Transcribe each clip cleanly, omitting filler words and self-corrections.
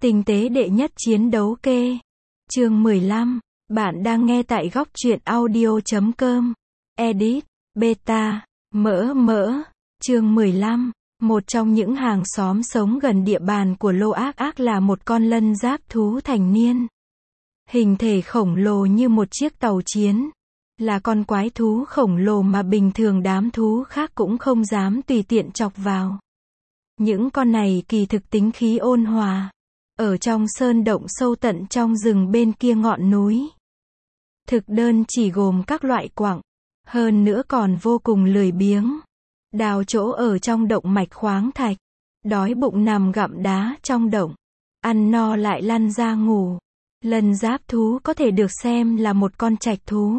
Tinh tế đệ nhất chiến đấu kê. Chương 15. Bạn đang nghe tại góc truyện audio.com. Edit. Beta. Mỡ. Chương 15. Một trong những hàng xóm sống gần địa bàn của Lô Ác Ác là một con lân giáp thú thành niên. Hình thể khổng lồ như một chiếc tàu chiến. Là con quái thú khổng lồ mà bình thường đám thú khác cũng không dám tùy tiện chọc vào. Những con này kỳ thực tính khí ôn hòa. Ở trong sơn động sâu tận trong rừng bên kia ngọn núi. Thực đơn chỉ gồm các loại quặng. Hơn nữa còn vô cùng lười biếng. Đào chỗ ở trong động mạch khoáng thạch. Đói bụng nằm gặm đá trong động. Ăn no lại lăn ra ngủ. Lân giáp thú có thể được xem là một con trạch thú.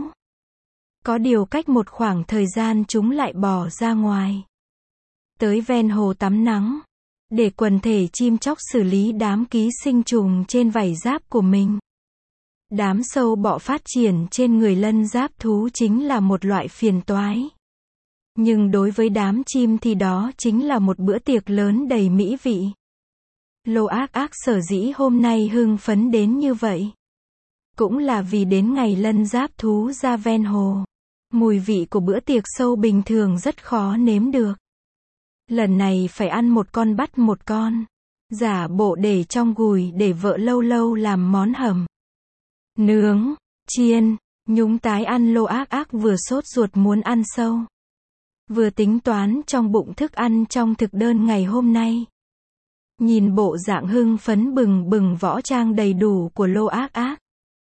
Có điều cách một khoảng thời gian chúng lại bỏ ra ngoài. Tới ven hồ tắm nắng. Để quần thể chim chóc xử lý đám ký sinh trùng trên vảy giáp của mình. Đám sâu bọ phát triển trên người lân giáp thú chính là một loại phiền toái. Nhưng đối với đám chim thì đó chính là một bữa tiệc lớn đầy mỹ vị. Lô Ác Ác sở dĩ hôm nay hưng phấn đến như vậy. Cũng là vì đến ngày lân giáp thú ra ven hồ. Mùi vị của bữa tiệc sâu bình thường rất khó nếm được. Lần này phải ăn một con bắt một con. Giả bộ để trong gùi để vợ lâu lâu làm món hầm. Nướng, chiên, nhúng tái ăn. Lô Ác Ác vừa sốt ruột muốn ăn sâu. Vừa tính toán trong bụng thức ăn trong thực đơn ngày hôm nay. Nhìn bộ dạng hưng phấn bừng bừng võ trang đầy đủ của Lô Ác Ác.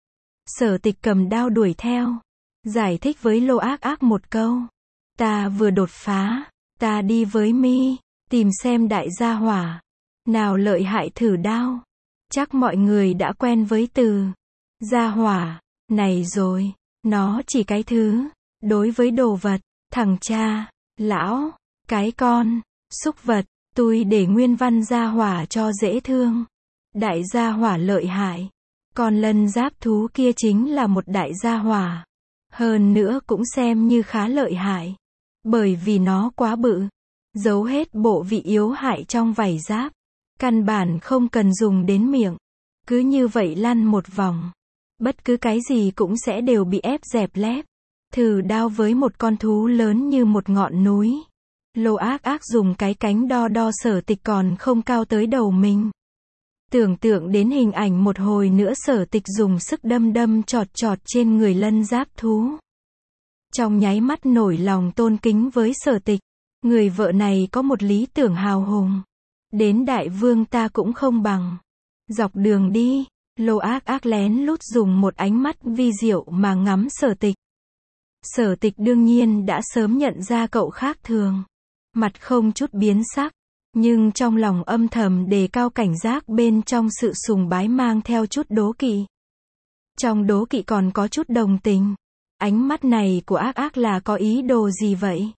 Sở Tịch cầm đao đuổi theo. Giải thích với Lô Ác Ác một câu. Ta vừa đột phá. Ta đi với mi, tìm xem đại gia hỏa. Nào lợi hại thử đao. Chắc mọi người đã quen với từ gia hỏa này rồi. Nó chỉ cái thứ. Đối với đồ vật, thằng cha, lão, cái con, súc vật. Tôi để nguyên văn gia hỏa cho dễ thương. Đại gia hỏa lợi hại. Còn lân giáp thú kia chính là một đại gia hỏa. Hơn nữa cũng xem như khá lợi hại. Bởi vì nó quá bự. Giấu hết bộ vị yếu hại trong vảy giáp. Căn bản không cần dùng đến miệng. Cứ như vậy lăn một vòng. Bất cứ cái gì cũng sẽ đều bị ép dẹp lép. Thử đao với một con thú lớn như một ngọn núi. Lô Ác Ác dùng cái cánh đo Sở Tịch còn không cao tới đầu mình. Tưởng tượng đến hình ảnh một hồi nữa Sở Tịch dùng sức đâm chọt trên người lân giáp thú. Trong nháy mắt nổi lòng tôn kính với Sở Tịch. Người vợ này có một lý tưởng hào hùng. Đến đại vương ta cũng không bằng. Dọc đường đi, Lô Ác Ác lén lút dùng một ánh mắt vi diệu mà ngắm Sở Tịch. Sở Tịch đương nhiên đã sớm nhận ra cậu khác thường. Mặt không chút biến sắc. Nhưng trong lòng âm thầm đề cao cảnh giác bên trong sự sùng bái mang theo chút đố kỵ. Trong đố kỵ còn có chút đồng tình. Ánh mắt này của Ác Ác là có ý đồ gì vậy?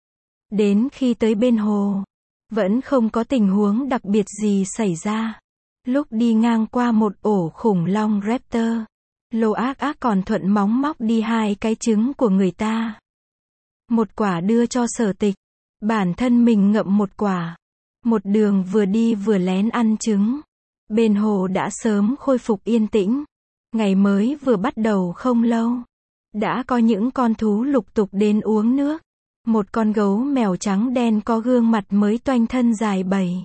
Đến khi tới bên hồ, vẫn không có tình huống đặc biệt gì xảy ra. Lúc đi ngang qua một ổ khủng long raptor, Lô Ác Ác còn thuận móng móc đi 2 cái trứng của người ta. Một quả đưa cho Sở Tịch, bản thân mình ngậm một quả. Một đường vừa đi vừa lén ăn trứng. Bên hồ đã sớm khôi phục yên tĩnh. Ngày mới vừa bắt đầu không lâu. Đã có những con thú lục tục đến uống nước. Một con gấu mèo trắng đen có gương mặt mới toanh thân dài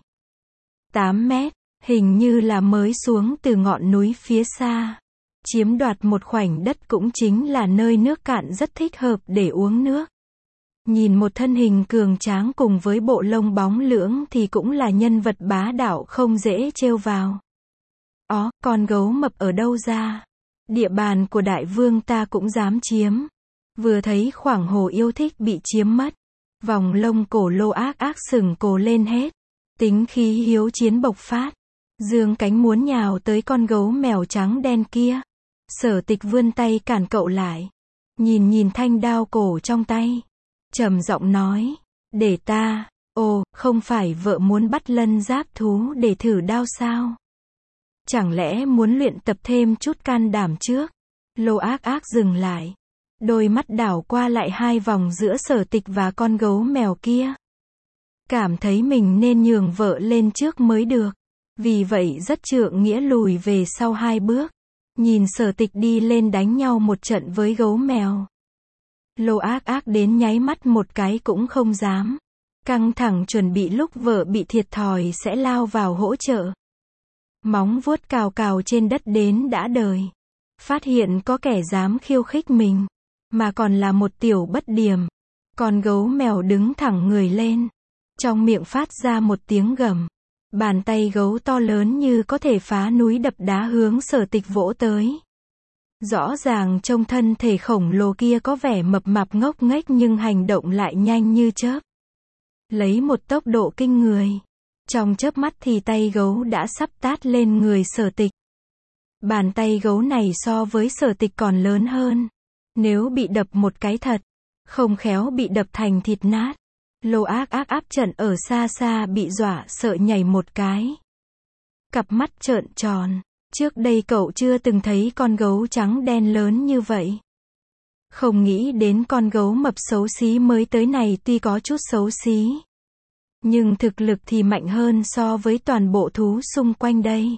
7-8 mét. Hình như là mới xuống từ ngọn núi phía xa. Chiếm đoạt một khoảnh đất cũng chính là nơi nước cạn rất thích hợp để uống nước. Nhìn một thân hình cường tráng cùng với bộ lông bóng lưỡng thì cũng là nhân vật bá đạo không dễ trêu vào. Con gấu mập ở đâu ra? Địa bàn của đại vương ta cũng dám chiếm. Vừa thấy khoảng hồ yêu thích bị chiếm mất. Vòng lông cổ Lô Ác Ác sừng cổ lên hết. Tính khí hiếu chiến bộc phát. Dương cánh muốn nhào tới con gấu mèo trắng đen kia. Sở Tịch vươn tay cản cậu lại. Nhìn thanh đao cổ trong tay. Trầm giọng nói. Để ta. Không phải vợ muốn bắt lân giáp thú để thử đao sao? Chẳng lẽ muốn luyện tập thêm chút can đảm trước? Lô Ác Ác dừng lại. Đôi mắt đảo qua lại 2 vòng giữa Sở Tịch và con gấu mèo kia. Cảm thấy mình nên nhường vợ lên trước mới được. Vì vậy rất trượng nghĩa lùi về sau 2 bước. Nhìn Sở Tịch đi lên đánh nhau một trận với gấu mèo. Lô Ác Ác đến nháy mắt một cái cũng không dám. Căng thẳng chuẩn bị lúc vợ bị thiệt thòi sẽ lao vào hỗ trợ. Móng vuốt cào cào trên đất đến đã đời. Phát hiện có kẻ dám khiêu khích mình. Mà còn là một tiểu bất điểm. Con gấu mèo đứng thẳng người lên. Trong miệng phát ra một tiếng gầm. Bàn tay gấu to lớn như có thể phá núi đập đá hướng Sở Tịch vỗ tới. Rõ ràng trong thân thể khổng lồ kia có vẻ mập mạp ngốc nghếch nhưng hành động lại nhanh như chớp. Lấy một tốc độ kinh người. Trong chớp mắt thì tay gấu đã sắp tát lên người Sở Tịch. Bàn tay gấu này so với Sở Tịch còn lớn hơn. Nếu bị đập một cái thật, không khéo bị đập thành thịt nát. Lô Ác Ác áp trận ở xa xa bị dọa sợ nhảy một cái. Cặp mắt trợn tròn. Trước đây cậu chưa từng thấy con gấu trắng đen lớn như vậy. Không nghĩ đến con gấu mập xấu xí mới tới này tuy có chút xấu xí. Nhưng thực lực thì mạnh hơn so với toàn bộ thú xung quanh đây.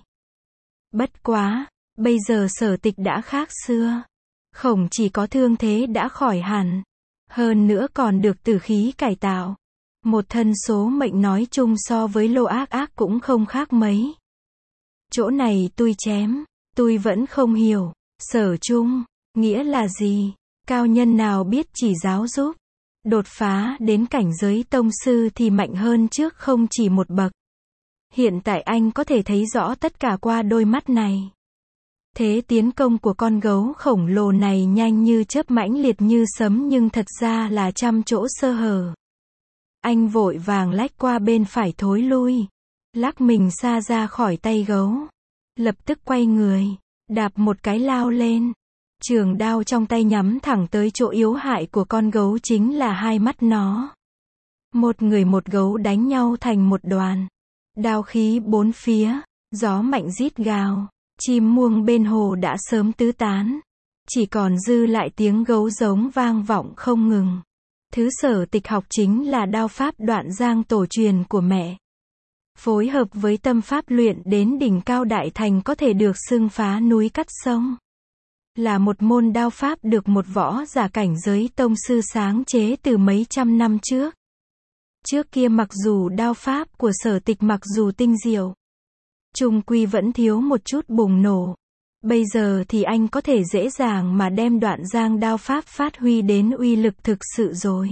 Bất quá, bây giờ Sở Tịch đã khác xưa. Không chỉ có thương thế đã khỏi hẳn. Hơn nữa còn được tử khí cải tạo. Một thân số mệnh nói chung so với Lô Ác Ác cũng không khác mấy. Chỗ này tôi chém, tôi vẫn không hiểu. Sở chung, nghĩa là gì? Cao nhân nào biết chỉ giáo giúp. Đột phá đến cảnh giới tông sư thì mạnh hơn trước không chỉ một bậc. Hiện tại anh có thể thấy rõ tất cả qua đôi mắt này. Thế tiến công của con gấu khổng lồ này nhanh như chớp mãnh liệt như sấm nhưng thật ra là trăm chỗ sơ hở. Anh vội vàng lách qua bên phải thối lui. Lắc mình xa ra khỏi tay gấu. Lập tức quay người. Đạp một cái lao lên. Trường đao trong tay nhắm thẳng tới chỗ yếu hại của con gấu chính là hai mắt nó. Một người một gấu đánh nhau thành một đoàn. Đao khí bốn phía. Gió mạnh rít gào. Chim muông bên hồ đã sớm tứ tán. Chỉ còn dư lại tiếng gấu giống vang vọng không ngừng. Thứ Sở Tịch học chính là đao pháp Đoạn Giang tổ truyền của mẹ. Phối hợp với tâm pháp luyện đến đỉnh cao đại thành có thể được xưng phá núi cắt sông. Là một môn đao pháp được một võ giả cảnh giới tông sư sáng chế từ mấy trăm năm trước. Trước kia mặc dù đao pháp của Sở Tịch mặc dù tinh diệu, chung quy vẫn thiếu một chút bùng nổ. Bây giờ thì anh có thể dễ dàng mà đem Đoạn Giang đao pháp phát huy đến uy lực thực sự rồi.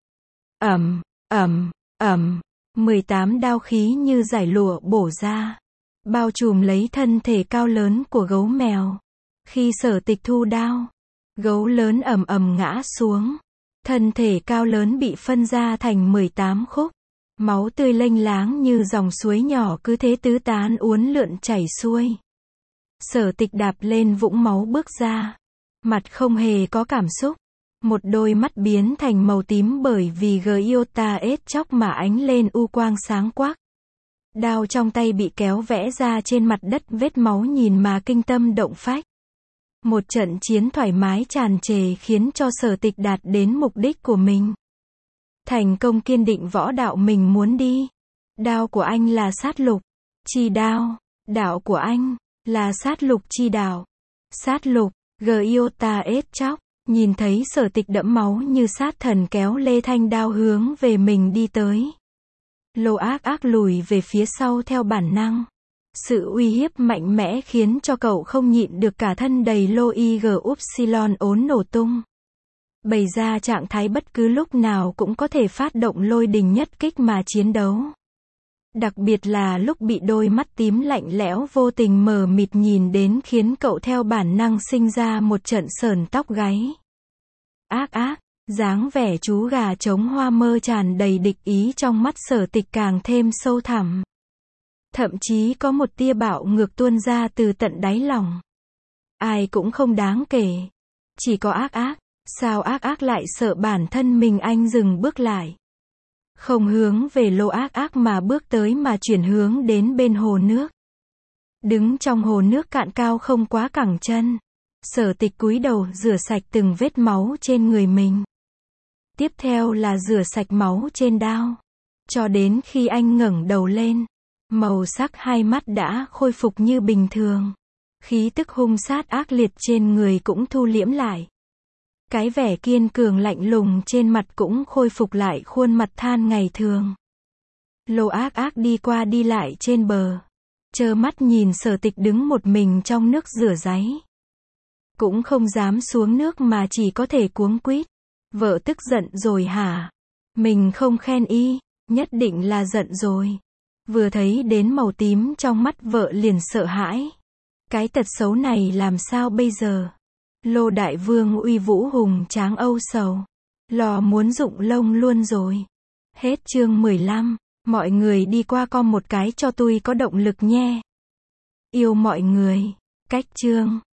Ầm, ầm, ầm, 18 đao khí như giải lụa bổ ra, bao trùm lấy thân thể cao lớn của gấu mèo. Khi Sở Tịch thu đao, gấu lớn ầm ầm ngã xuống. Thân thể cao lớn bị phân ra thành 18 khúc. Máu tươi lênh láng như dòng suối nhỏ cứ thế tứ tán uốn lượn chảy xuôi. Sở Tịch đạp lên vũng máu bước ra. Mặt không hề có cảm xúc. Một đôi mắt biến thành màu tím bởi vì Giota ết chóc mà ánh lên u quang sáng quắc. Đao trong tay bị kéo vẽ ra trên mặt đất vết máu nhìn mà kinh tâm động phách. Một trận chiến thoải mái tràn trề khiến cho Sở Tịch đạt đến mục đích của mình. Thành công kiên định võ đạo mình muốn đi. Đao của anh là sát lục chi đao. Đạo của anh là sát lục chi đạo. Sát lục, Giota ết chóc. Nhìn thấy Sở Tịch đẫm máu như sát thần kéo lê thanh đao hướng về mình đi tới. Lô Ác Ác lùi về phía sau theo bản năng. Sự uy hiếp mạnh mẽ khiến cho cậu không nhịn được cả thân đầy lô IG upsilon ốn nổ tung. Bày ra trạng thái bất cứ lúc nào cũng có thể phát động lôi đình nhất kích mà chiến đấu. Đặc biệt là lúc bị đôi mắt tím lạnh lẽo vô tình mờ mịt nhìn đến khiến cậu theo bản năng sinh ra một trận sởn tóc gáy. Ác ác, dáng vẻ chú gà trống hoa mơ tràn đầy địch ý trong mắt Sở Tịch càng thêm sâu thẳm. Thậm chí có một tia bạo ngược tuôn ra từ tận đáy lòng. Ai cũng không đáng kể. Chỉ có ác ác. Sao ác ác lại sợ bản thân mình? Anh dừng bước lại. Không hướng về Lô Ác Ác mà bước tới mà chuyển hướng đến bên hồ nước. Đứng trong hồ nước cạn cao không quá cẳng chân. Sở Tịch cúi đầu rửa sạch từng vết máu trên người mình. Tiếp theo là rửa sạch máu trên đao. Cho đến khi anh ngẩng đầu lên. Màu sắc hai mắt đã khôi phục như bình thường. Khí tức hung sát ác liệt trên người cũng thu liễm lại. Cái vẻ kiên cường lạnh lùng trên mặt cũng khôi phục lại khuôn mặt than ngày thường. Lô Ác Ác đi qua đi lại trên bờ. Trơ mắt nhìn Sở Tịch đứng một mình trong nước rửa ráy. Cũng không dám xuống nước mà chỉ có thể cuống quýt. Vợ tức giận rồi hả? Mình không khen y, nhất định là giận rồi. Vừa thấy đến màu tím trong mắt vợ liền sợ hãi. Cái tật xấu này làm sao bây giờ? Lô Đại Vương uy vũ hùng tráng âu sầu. Lò muốn rụng lông luôn rồi. Hết chương 15. Mọi người đi qua com một cái cho tôi có động lực nhé. Yêu mọi người. Cách chương